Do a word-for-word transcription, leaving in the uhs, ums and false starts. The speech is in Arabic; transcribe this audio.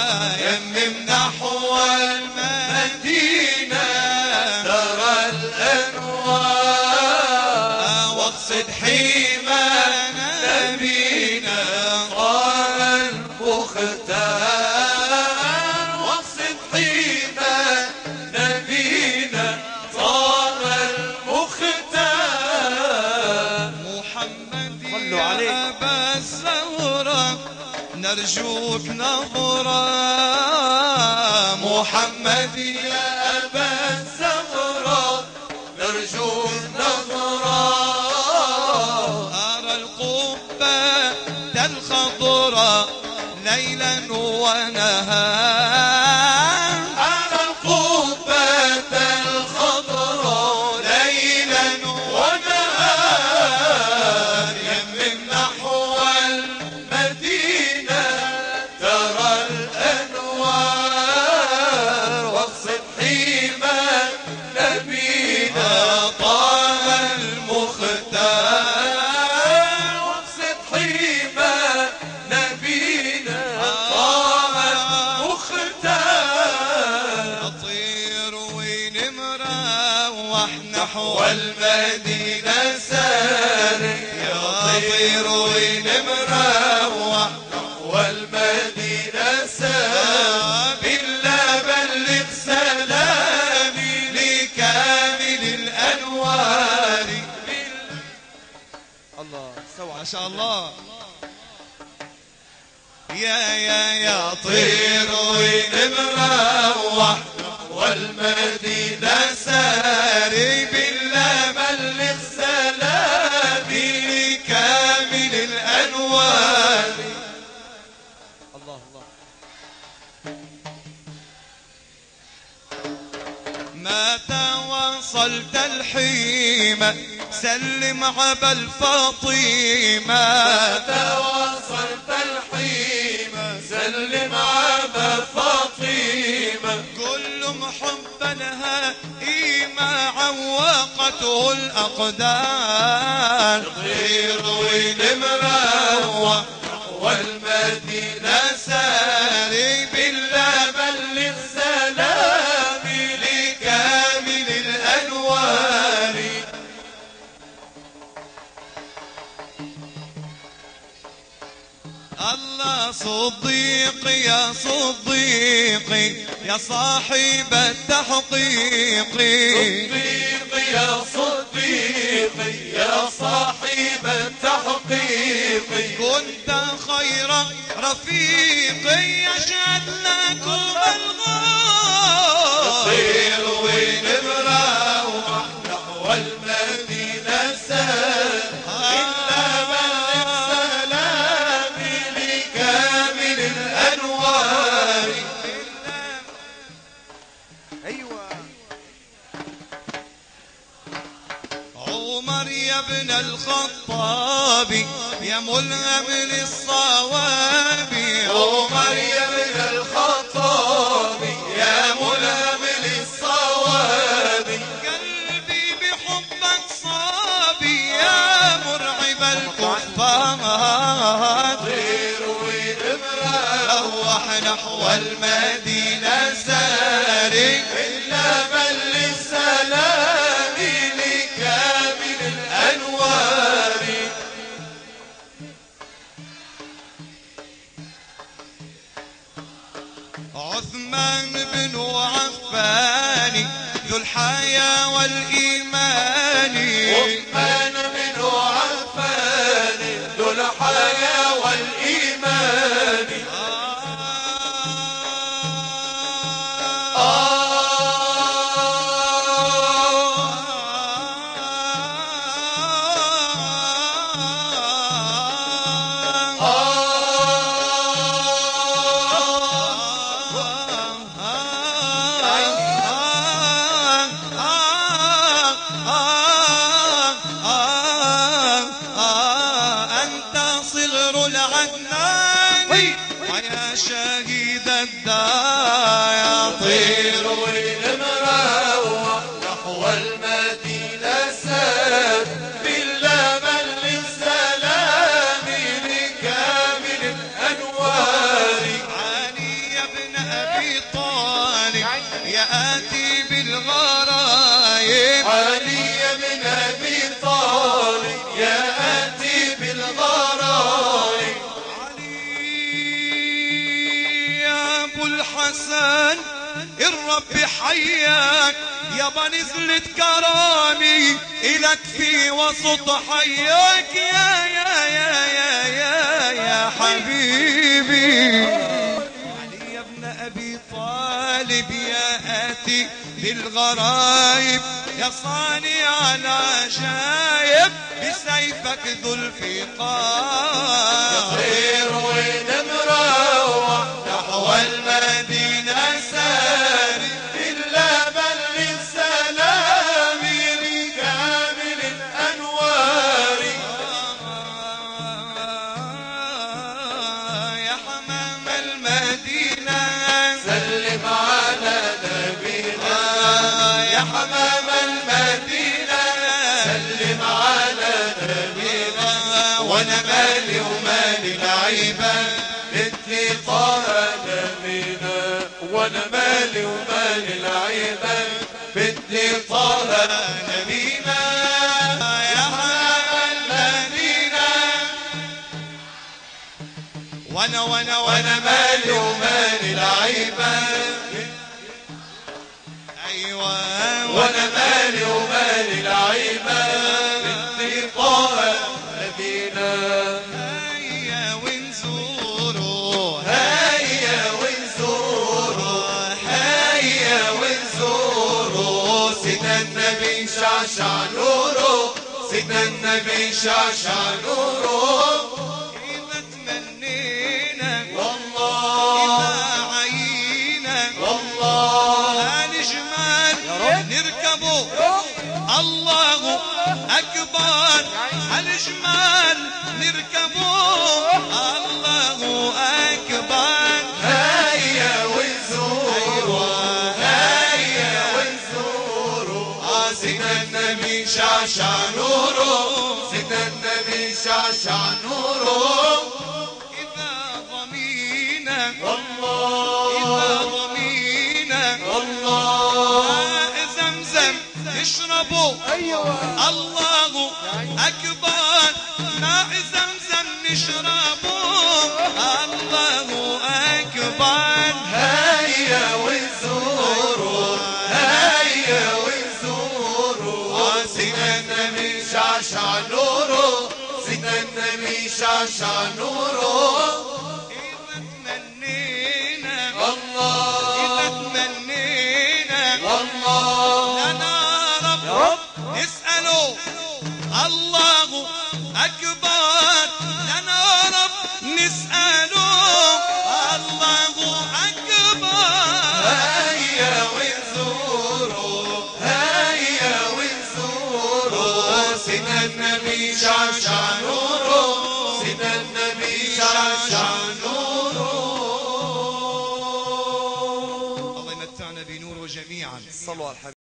يمم نحو المدينة ترى الأنوار واقصد حيما نبينا طار المختار واقصد حيما نبينا طار المختار محمد يا أبا الزهراء نرجوك نظرة محمد يا أبا الزهراء نرجوك نظرة أرى القبة الخضراء ليلا ونهار أرى القبة الخضراء ليلا ونهار يمم نحو المدينة ترى الأنوار واقصد حيما نبينا طه المختار واقصد حيما نبينا طه المختار أطير ونمروح نحو المدينة ساري أطير ونمروح نحو المدينة ساري بالله بلغ سلامي لكامل الأنوار الله سوى ما شاء الله يا يا يا طير ونمروح والمدينة ساري بالله بلغ سلامي لكامل الأنوار الله الله متى وصلت الحيمة سلم عبا الفاطمة متى وصلت الحيمة سلم عبا فاطمة كل محب لها إيما عوقته الأقدار يطير ونمروح والمدينة ساري بالله بلغ سلامي لكامل الأنوار الله صديق يا صديقي يا صاحب التحقيق صديق يا صديقي يا صاحب التحقيق كنت خير رفيق يشهد لكم الغار طير ونمروح نحو المدينة سار إلا بلغ سلامي لكامل الأنوار ايوه عمر يا ابن الخطاب يا ملهم للصواب عمر يا ابن الخطاب يا ملهم للصواب قلبي بحبك صابي يا مرعب الكفار طير ونمروح نحو المدينة ساري إلا بلغ سلامي لكامل الأنوار عثمان بن عفان ذو الحياة والإيمان عثمان بن عفان ذو الحياة والإيمان شهيد الدار يا طير ونمروح نحو المدينة سار بالله بلغ سلامي لكامل الأنوار علي ابن أبي طالب يا آتي بالغرايب علي بن أبي طالب يا آتي بالغرايب علي يا أبو الحسن الرب حياك يابا نزلت كرامي إلك في وسط حياك يا يا يا يا يا يا حبيبي علي يا ابن أبي طالب يا آتي بالغرايب يا صانع العجايب بسيفك ذو الفقار يطير ونمروح نحو المدينة ساري إلا بل للسلام لكامل الأنوار يا حمام المدينة سلم على نبينا يا حمام المدينة سلم على نبينا وانا مالي ومالي العيبة بدي طه نبينا وانا مالي ومالي العيبة بدي طه نبينا يا حمام المدينة وانا وانا وانا مالي ومالي العيبة ايوه وانا مالي ومالي العيبة بدي طه نبينا هيا ونزوروا هيا ونزوروا هيا ونزوروا سيدنا النبي شعشع نوره سيدنا النبي شعشع نوره إذا تمنينا والله إذا عينا والله هالجمال نركبه الله أكبر هالجمال نركبه الله أكبر هيا ونزوروا هيا ونزوروا سيدنا النبي شعشع نوره سيدنا النبي شعشع نوره إذا ضمينا والله إذا ضمينا والله ماء زمزم نشربه ايوه الله أكبر ماء زمزم نشربه الله أكبر هيا ونزوروا هيا ونزوروا سيدنا النبي شعشع نوره سيدنا النبي شعشع نوره إذا تمنينا إذا الله تمنينا الله لنا رب نسأله الله أكبر لنا رب نسأله الله أكبر هيا ونزوروا هيا ونزوروا سيدنا النبي شعشع نوره سيدنا النبي شعشع نوره الله يمتعنا بنوره جميعا صلوا على الحبيب.